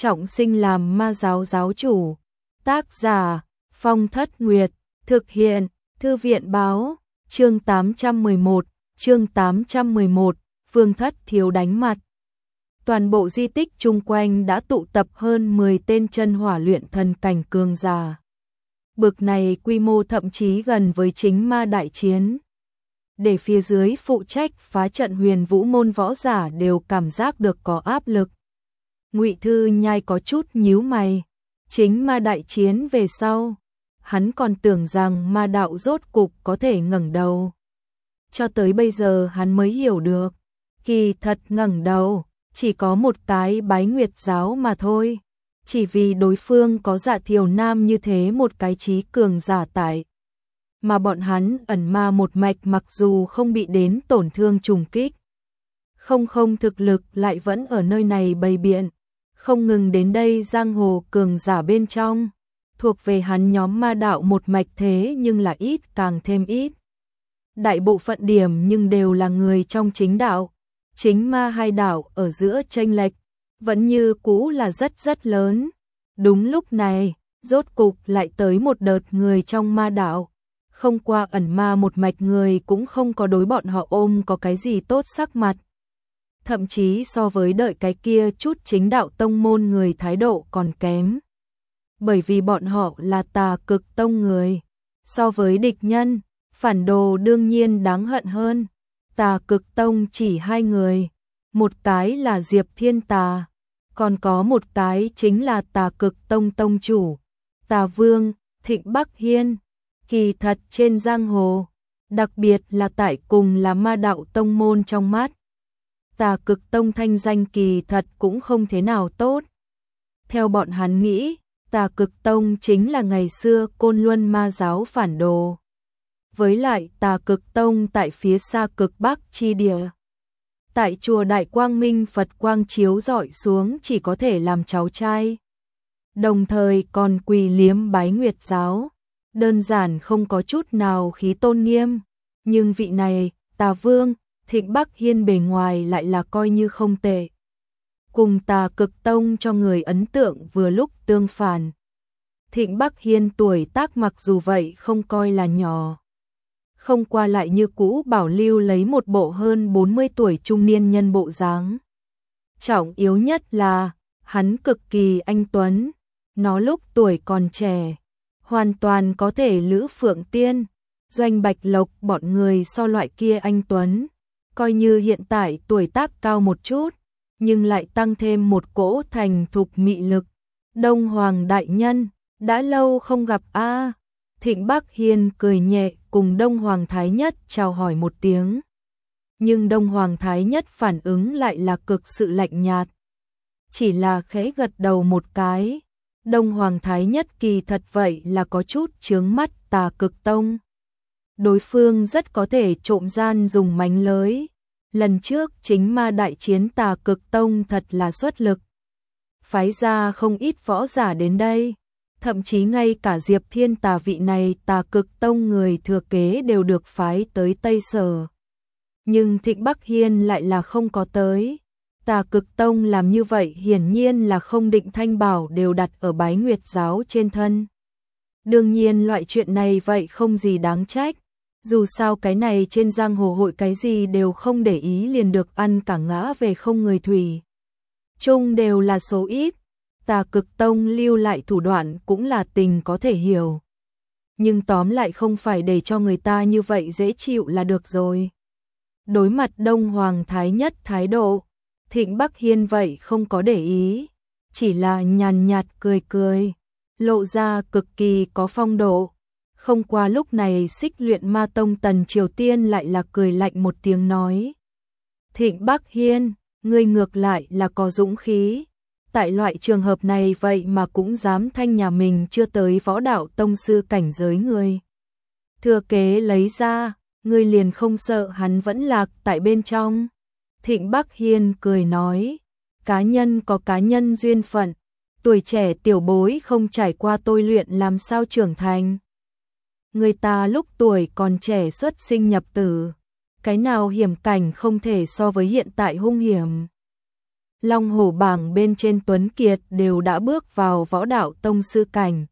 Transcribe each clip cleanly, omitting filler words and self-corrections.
trọng sinh làm ma giáo giáo chủ. Tác giả Phong Thất Nguyệt, thực hiện Thư viện báo, chương 811, Vương Thất thiếu đánh mặt. Toàn bộ di tích chung quanh đã tụ tập hơn 10 tên chân hỏa luyện thần cảnh cường giả. Bực này quy mô thậm chí gần với chính ma đại chiến. Để phía dưới phụ trách phá trận Huyền Vũ môn võ giả đều cảm giác được có áp lực. Ngụy Thư Nhai có chút nhíu mày. Chính ma đại chiến về sau, hắn còn tưởng rằng ma đạo rốt cục có thể ngẩng đầu. Cho tới bây giờ hắn mới hiểu được, kỳ thật ngẩng đầu chỉ có một cái Bái Nguyệt giáo mà thôi. Chỉ vì đối phương có Dạ Thiều Nam như thế một cái trí cường giả tại, mà bọn hắn ẩn ma một mạch mặc dù không bị đến tổn thương trùng kích, không thực lực lại vẫn ở nơi này bày biện, không ngừng đến đây giang hồ cường giả bên trong, thuộc về hắn nhóm ma đạo một mạch thế nhưng là ít càng thêm ít. Đại bộ phận điểm nhưng đều là người trong chính đạo, chính ma hai đạo ở giữa chênh lệch vẫn như cũ là rất lớn. Đúng lúc này, rốt cục lại tới một đợt người trong ma đạo, không qua ẩn ma một mạch người cũng không có đối bọn họ ôm có cái gì tốt sắc mặt. Thậm chí so với đợi cái kia chút chính đạo tông môn người thái độ còn kém. Bởi vì bọn họ là Tà Cực tông người. So với địch nhân, phản đồ đương nhiên đáng hận hơn. Tà Cực tông chỉ hai người. Một cái là Diệp Thiên Tà, còn có một cái chính là Tà Cực tông tông chủ, Tà Vương, Thịnh Bắc Hiên. Kỳ thật trên giang hồ, đặc biệt là tại cùng là ma đạo tông môn trong mắt, Tà Cực tông thanh danh kỳ thật cũng không thế nào tốt. Theo bọn hắn nghĩ, Tà Cực tông chính là ngày xưa Côn Luân ma giáo phản đồ. Với lại Tà Cực tông tại phía xa cực bắc chi địa, tại chùa Đại Quang Minh Phật quang chiếu rọi xuống chỉ có thể làm cháu trai. Đồng thời còn quỳ liếm Bái Nguyệt giáo, đơn giản không có chút nào khí tôn nghiêm. Nhưng vị này, Tà Vương, Thịnh Bắc Hiên bề ngoài lại là coi như không tệ. Cùng Tà Cực tông cho người ấn tượng vừa lúc tương phản. Thịnh Bắc Hiên tuổi tác mặc dù vậy không coi là nhỏ, không qua lại như cũ bảo lưu lấy một bộ hơn 40 tuổi trung niên nhân bộ dáng. Trọng yếu nhất là, hắn cực kỳ anh tuấn, nó lúc tuổi còn trẻ, hoàn toàn có thể Lữ Phượng Tiên, Doanh Bạch Lộc bọn người so loại kia anh tuấn, coi như hiện tại tuổi tác cao một chút, nhưng lại tăng thêm một cỗ thành thục mị lực. Đông Hoàng đại nhân, đã lâu không gặp a. Thịnh Bắc Hiên cười nhẹ cùng Đông Hoàng Thái Nhất chào hỏi một tiếng. Nhưng Đông Hoàng Thái Nhất phản ứng lại là cực sự lạnh nhạt. Chỉ là khẽ gật đầu một cái. Đông Hoàng Thái Nhất kỳ thật vậy là có chút chướng mắt Tà Cực tông. Đối phương rất có thể trộm gian dùng mánh lới. Lần trước chính ma đại chiến Tà Cực tông thật là xuất lực, phái ra không ít võ giả đến đây. Thậm chí ngay cả Diệp Thiên Tà vị này Tà Cực tông người thừa kế đều được phái tới Tây Sở. Nhưng Thịnh Bắc Hiên lại là không có tới. Tà Cực tông làm như vậy hiển nhiên là không định thanh bảo đều đặt ở Bái Nguyệt giáo trên thân. Đương nhiên loại chuyện này vậy không gì đáng trách. Dù sao cái này trên giang hồ hội cái gì đều không để ý liền được ăn cả ngã về không người thủy chung đều là số ít. Tà Cực tông lưu lại thủ đoạn cũng là tình có thể hiểu. Nhưng tóm lại không phải để cho người ta như vậy dễ chịu là được rồi. Đối mặt Đông Hoàng Thái Nhất thái độ, Thịnh Bắc Hiên vậy không có để ý, chỉ là nhàn nhạt cười, lộ ra cực kỳ có phong độ. Không qua lúc này Xích Luyện Ma tông Tần Triều Tiên lại là cười lạnh một tiếng nói: Thịnh Bắc Hiên, ngươi ngược lại là có dũng khí. Tại loại trường hợp này vậy mà cũng dám thanh nhà mình chưa tới võ đạo tông sư cảnh giới người thừa kế lấy ra, ngươi liền không sợ hắn vẫn lạc tại bên trong. Thịnh Bắc Hiên cười nói: cá nhân có cá nhân duyên phận, tuổi trẻ tiểu bối không trải qua tôi luyện làm sao trưởng thành. Người ta lúc tuổi còn trẻ xuất sinh nhập tử, cái nào hiểm cảnh không thể so với hiện tại hung hiểm. Long Hổ bảng bên trên Tuấn Kiệt đều đã bước vào võ đạo tông sư cảnh.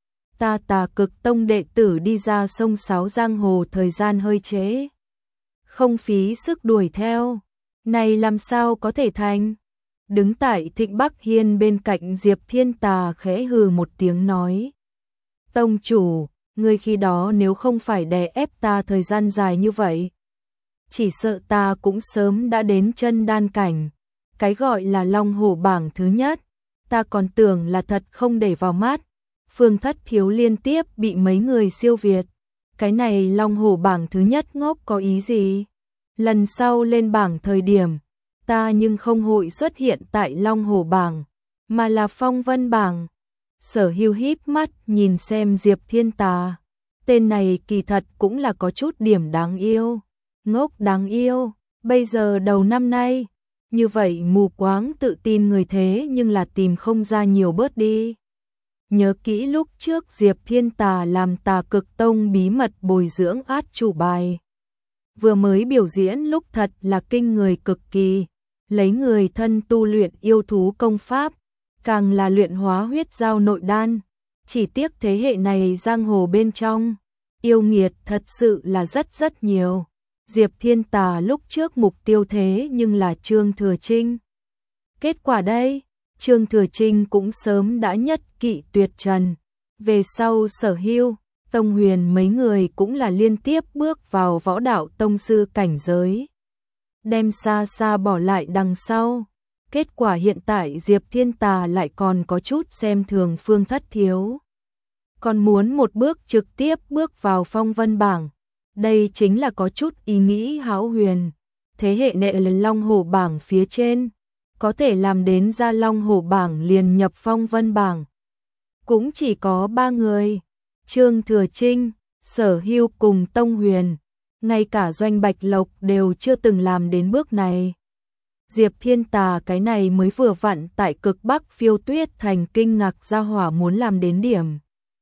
Ta Tà Cực Tông đệ tử đi ra sông Sáo giang hồ thời gian hơi trễ. Không phí sức đuổi theo. Này làm sao có thể thành? Đứng tại Thịnh Bắc Hiên bên cạnh Diệp Thiên Tà khẽ hừ một tiếng nói. Tông chủ, ngươi khi đó nếu không phải đè ép ta thời gian dài như vậy, chỉ sợ ta cũng sớm đã đến chân đan cảnh. Cái gọi là Long Hổ bảng thứ nhất, ta còn tưởng là thật không để vào mắt. Phương Thất Thiếu liên tiếp bị mấy người siêu việt. Cái này Long Hổ bảng thứ nhất ngốc có ý gì? Lần sau lên bảng thời điểm, ta nhưng không hội xuất hiện tại Long Hổ bảng, mà là Phong Vân bảng. Sở Hưu híp mắt nhìn xem Diệp Thiên Tà. Tên này kỳ thật cũng là có chút điểm đáng yêu. Ngốc đáng yêu, bây giờ đầu năm nay, như vậy mù quáng tự tin người thế nhưng là tìm không ra nhiều bớt đi. Nhớ kỹ lúc trước Diệp Thiên Tà làm Tà Cực Tông bí mật bồi dưỡng át chủ bài. Vừa mới biểu diễn lúc thật là kinh người cực kỳ, lấy người thân tu luyện yêu thú công pháp, càng là luyện hóa huyết giao nội đan. Chỉ tiếc thế hệ này giang hồ bên trong, yêu nghiệt thật sự là rất nhiều. Diệp Thiên Tà lúc trước mục tiêu thế nhưng là Trương Thừa Trinh. Kết quả đây, Trương Thừa Trinh cũng sớm đã nhất kỵ tuyệt trần. Về sau Sở Hưu, Tông Huyền mấy người cũng là liên tiếp bước vào võ đạo tông sư cảnh giới. Đem xa xa bỏ lại đằng sau. Kết quả hiện tại Diệp Thiên Tà lại còn có chút xem thường Phương Thất Thiếu. Còn muốn một bước trực tiếp bước vào Phong Vân bảng. Đây chính là có chút ý nghĩ hão huyền. Thế hệ nệ lần Long Hổ bảng phía trên, có thể làm đến ra Long Hổ bảng liền nhập Phong Vân bảng. Cũng chỉ có 3 người, Trương Thừa Trinh, Sở Hưu cùng Tông Huyền. Ngay cả Doanh Bạch Lộc đều chưa từng làm đến bước này. Diệp Thiên Tà cái này mới vừa vặn tại cực Bắc Phiêu Tuyết thành kinh ngạc gia hỏa muốn làm đến điểm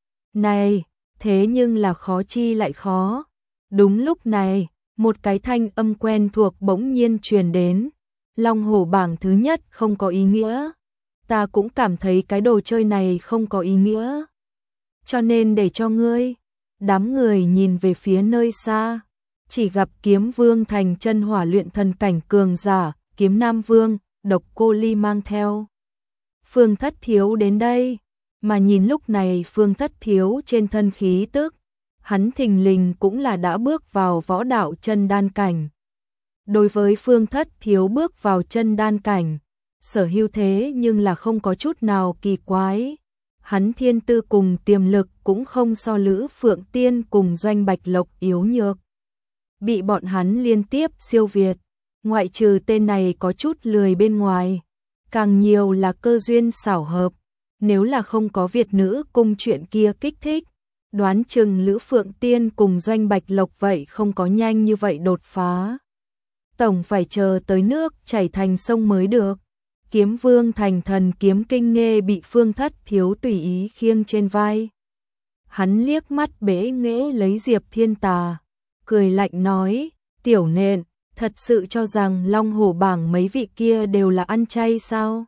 này, thế nhưng là khó chi lại khó. Đúng lúc này, một cái thanh âm quen thuộc bỗng nhiên truyền đến. Long Hổ bảng thứ nhất không có ý nghĩa. Ta cũng cảm thấy cái đồ chơi này không có ý nghĩa. Cho nên để cho ngươi. Đám người nhìn về phía nơi xa, chỉ gặp Kiếm Vương thành chân hỏa luyện thần cảnh cường giả, Kiếm Nam Vương, Độc Cô Ly mang theo. Phương Thất Thiếu đến đây, mà nhìn lúc này Phương Thất Thiếu trên thân khí tức, hắn thình lình cũng là đã bước vào võ đạo chân đan cảnh. Đối với Phương Thất Thiếu bước vào chân đan cảnh, Sở Hưu thế nhưng là không có chút nào kỳ quái. Hắn thiên tư cùng tiềm lực cũng không so Lữ Phượng Tiên cùng Doanh Bạch Lộc yếu nhược. Bị bọn hắn liên tiếp siêu việt, ngoại trừ tên này có chút lười bên ngoài, càng nhiều là cơ duyên xảo hợp. Nếu là không có Việt nữ cung chuyện kia kích thích, đoán chừng Lữ Phượng Tiên cùng Doanh Bạch Lộc vậy không có nhanh như vậy đột phá. Tổng phải chờ tới nước chảy thành sông mới được. Kiếm Vương thành thần kiếm kinh nghê bị Phương Thất Thiếu tùy ý khiêng trên vai. Hắn liếc mắt bẽ nghễ lấy Diệp Thiên Tà, cười lạnh nói, tiểu nện, thật sự cho rằng Long Hổ bảng mấy vị kia đều là ăn chay sao?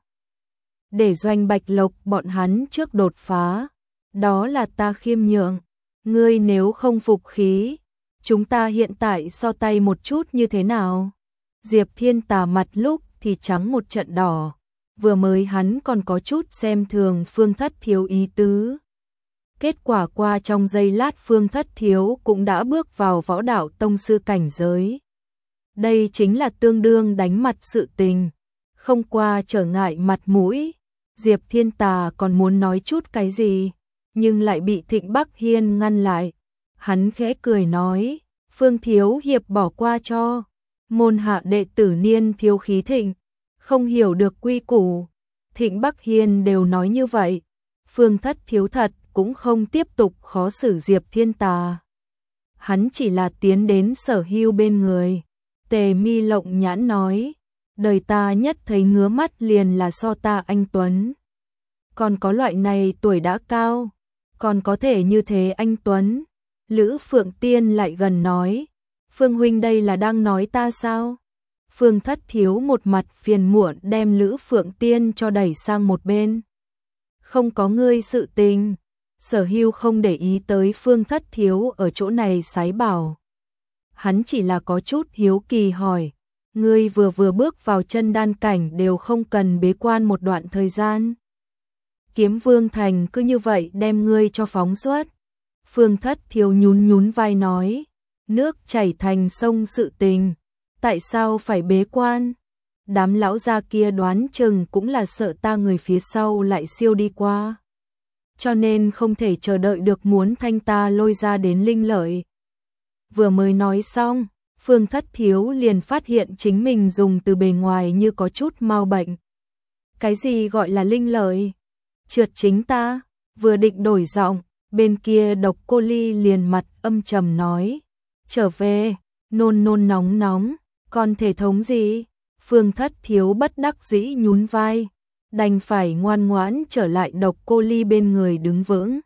Để Doanh Bạch Lộc bọn hắn trước đột phá, đó là ta khiêm nhượng. Ngươi nếu không phục khí, chúng ta hiện tại so tay một chút như thế nào? Diệp Thiên Tà mặt lúc thì trắng một trận đỏ, vừa mới hắn còn có chút xem thường Phương Thất Thiếu ý tứ. Kết quả qua trong giây lát Phương Thất Thiếu cũng đã bước vào võ đạo tông sư cảnh giới. Đây chính là tương đương đánh mặt sự tình, không qua trở ngại mặt mũi. Diệp Thiên Tà còn muốn nói chút cái gì, nhưng lại bị Thịnh Bắc Hiên ngăn lại. Hắn khẽ cười nói, Phương Thiếu hiệp bỏ qua cho. Môn hạ đệ tử niên thiếu khí thịnh, không hiểu được quy củ. Thịnh Bắc Hiên đều nói như vậy. Phương Thất Thiếu thật cũng không tiếp tục khó xử Diệp Thiên Tà. Hắn chỉ là tiến đến Sở Hưu bên người. Tề Mi lộng nhãn nói, đời ta nhất thấy ngứa mắt liền là so ta anh Tuấn. Còn có loại này tuổi đã cao, còn có thể như thế anh Tuấn. Lữ Phượng Tiên lại gần nói, Phương huynh đây là đang nói ta sao? Phương Thất Thiếu một mặt phiền muộn đem Lữ Phượng Tiên cho đẩy sang một bên. Không có ngươi sự tình. Sở Hưu không để ý tới Phương Thất Thiếu ở chỗ này sái bảo. Hắn chỉ là có chút hiếu kỳ hỏi, ngươi vừa bước vào chân đan cảnh đều không cần bế quan một đoạn thời gian. Kiếm Vương Thành cứ như vậy đem ngươi cho phóng xuất. Phương Thất Thiếu nhún vai nói, nước chảy thành sông sự tình, tại sao phải bế quan? Đám lão gia kia đoán chừng cũng là sợ ta người phía sau lại siêu đi qua. Cho nên không thể chờ đợi được muốn thanh ta lôi ra đến linh lợi. Vừa mới nói xong, Phương Thất Thiếu liền phát hiện chính mình dùng từ bề ngoài như có chút mau bệnh. Cái gì gọi là linh lợi? Trượt chính ta, vừa định đổi giọng, bên kia Độc Cô Ly liền mặt âm trầm nói, trở về, nôn nóng, còn thể thống gì? Phương Thất Thiếu bất đắc dĩ nhún vai, đành phải ngoan ngoãn trở lại Độc Cô Ly bên người đứng vững.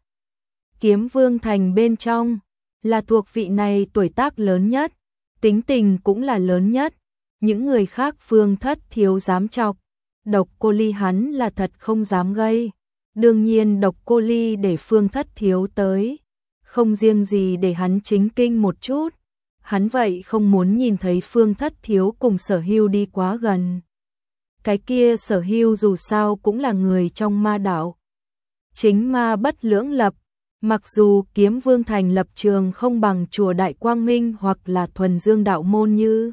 Kiếm Vương Thành bên trong, là thuộc vị này tuổi tác lớn nhất, tính tình cũng là lớn nhất, những người khác Phương Thất Thiếu dám chọc, Độc Cô Ly hắn là thật không dám gây. Đương nhiên Độc Cô Ly để Phương Thất Thiếu tới, không riêng gì để hắn chính kinh một chút, hắn vậy không muốn nhìn thấy Phương Thất Thiếu cùng Sở Hưu đi quá gần. Cái kia Sở Hưu dù sao cũng là người trong ma đạo. Chính ma bất lưỡng lập, mặc dù Kiếm Vương Thành lập trường không bằng chùa Đại Quang Minh hoặc là Thuần Dương đạo môn như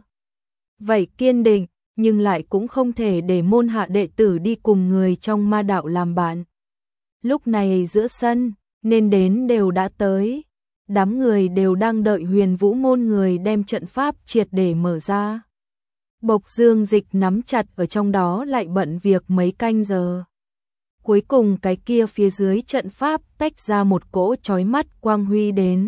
vậy kiên định, nhưng lại cũng không thể để môn hạ đệ tử đi cùng người trong ma đạo làm bạn. Lúc này giữa sân, nên đến đều đã tới. Đám người đều đang đợi Huyền Vũ môn người đem trận pháp triệt để mở ra. Bộc Dương Dịch nắm chặt ở trong đó lại bận việc mấy canh giờ. Cuối cùng cái kia phía dưới trận pháp tách ra một cỗ chói mắt quang huy đến.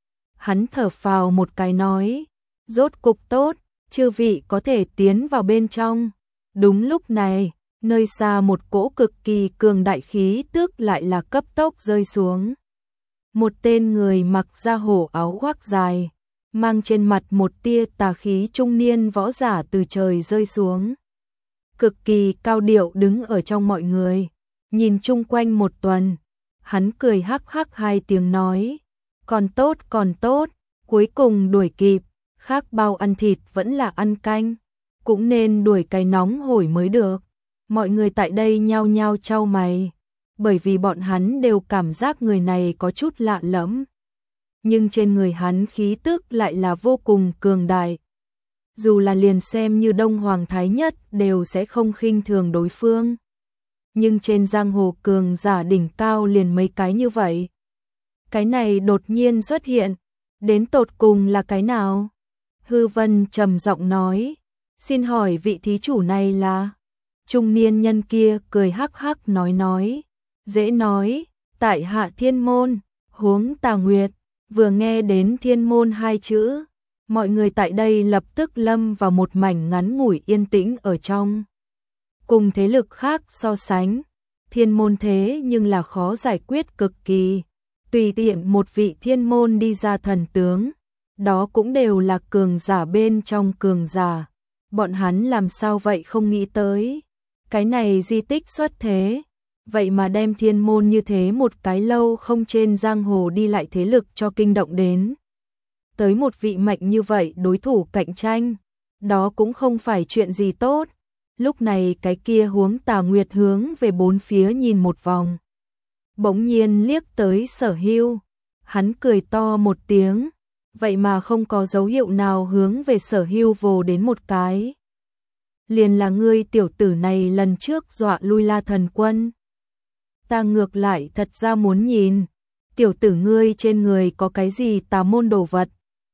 Hắn thở phào một cái nói, rốt cục tốt, chư vị có thể tiến vào bên trong. Đúng lúc này, nơi xa một cỗ cực kỳ cường đại khí tức lại là cấp tốc rơi xuống. Một tên người mặc da hổ áo khoác dài, mang trên mặt một tia tà khí trung niên võ giả từ trời rơi xuống. Cực kỳ cao điệu đứng ở trong mọi người, nhìn chung quanh một tuần, hắn cười hắc hắc hai tiếng nói, còn tốt, cuối cùng đuổi kịp, khác bao ăn thịt vẫn là ăn canh, cũng nên đuổi cái nóng hổi mới được. Mọi người tại đây nhao nhao chau mày, bởi vì bọn hắn đều cảm giác người này có chút lạ lẫm. Nhưng trên người hắn khí tức lại là vô cùng cường đại. Dù là liền xem như Đông Hoàng Thái Nhất đều sẽ không khinh thường đối phương. Nhưng trên giang hồ cường giả đỉnh cao liền mấy cái như vậy. Cái này đột nhiên xuất hiện, đến tột cùng là cái nào? Hư Vân trầm giọng nói, xin hỏi vị thí chủ này là... Trung niên nhân kia cười hắc hắc nói, dễ nói, tại hạ Thiên Môn, huống Tà Nguyệt. Vừa nghe đến Thiên Môn hai chữ, mọi người tại đây lập tức lâm vào một mảnh ngắn ngủi yên tĩnh ở trong. Cùng thế lực khác so sánh, Thiên Môn thế nhưng là khó giải quyết cực kỳ. Tùy tiện một vị Thiên Môn đi ra thần tướng, đó cũng đều là cường giả bên trong cường giả. Bọn hắn làm sao vậy không nghĩ tới. Cái này di tích xuất thế, vậy mà đem Thiên Môn như thế một cái lâu không trên giang hồ đi lại thế lực cho kinh động đến. Tới một vị mạnh như vậy đối thủ cạnh tranh, đó cũng không phải chuyện gì tốt. Lúc này cái kia huống Tà Nguyệt hướng về bốn phía nhìn một vòng. Bỗng nhiên liếc tới Sở Hưu, hắn cười to một tiếng, vậy mà không có dấu hiệu nào hướng về Sở Hưu vồ đến một cái. Liền là ngươi tiểu tử này lần trước dọa lui La Thần Quân. Ta ngược lại thật ra muốn nhìn, tiểu tử ngươi trên người có cái gì tà môn đồ vật.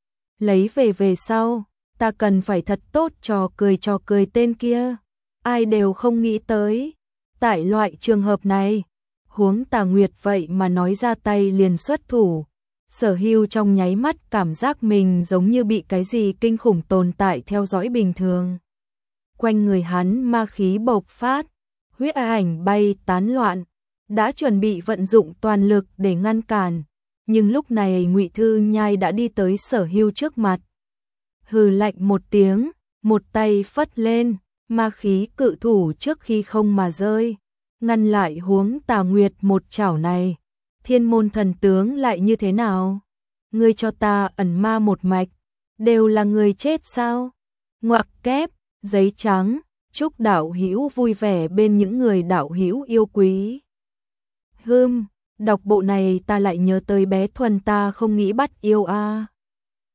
Lấy về sau, ta cần phải thật tốt trò cười tên kia. Ai đều không nghĩ tới. Tại loại trường hợp này, huống Tà Nguyệt vậy mà nói ra tay liền xuất thủ. Sở Hưu trong nháy mắt cảm giác mình giống như bị cái gì kinh khủng tồn tại theo dõi bình thường. Quanh người hắn ma khí bộc phát, huyết ảnh bay tán loạn, đã chuẩn bị vận dụng toàn lực để ngăn cản, nhưng lúc này Ngụy Thư Nhai đã đi tới Sở Hưu trước mặt. Hừ lạnh một tiếng, một tay phất lên, ma khí cự thủ trước khi không mà rơi, ngăn lại Huống Tà Nguyệt một chảo này. Thiên môn thần tướng lại như thế nào? Ngươi cho ta ẩn ma một mạch, đều là người chết sao? Ngoặc kép, giấy trắng, chúc đạo hữu vui vẻ bên những người đạo hữu yêu quý. Đọc bộ này ta lại nhớ tới bé Thuần ta không nghĩ bắt yêu a.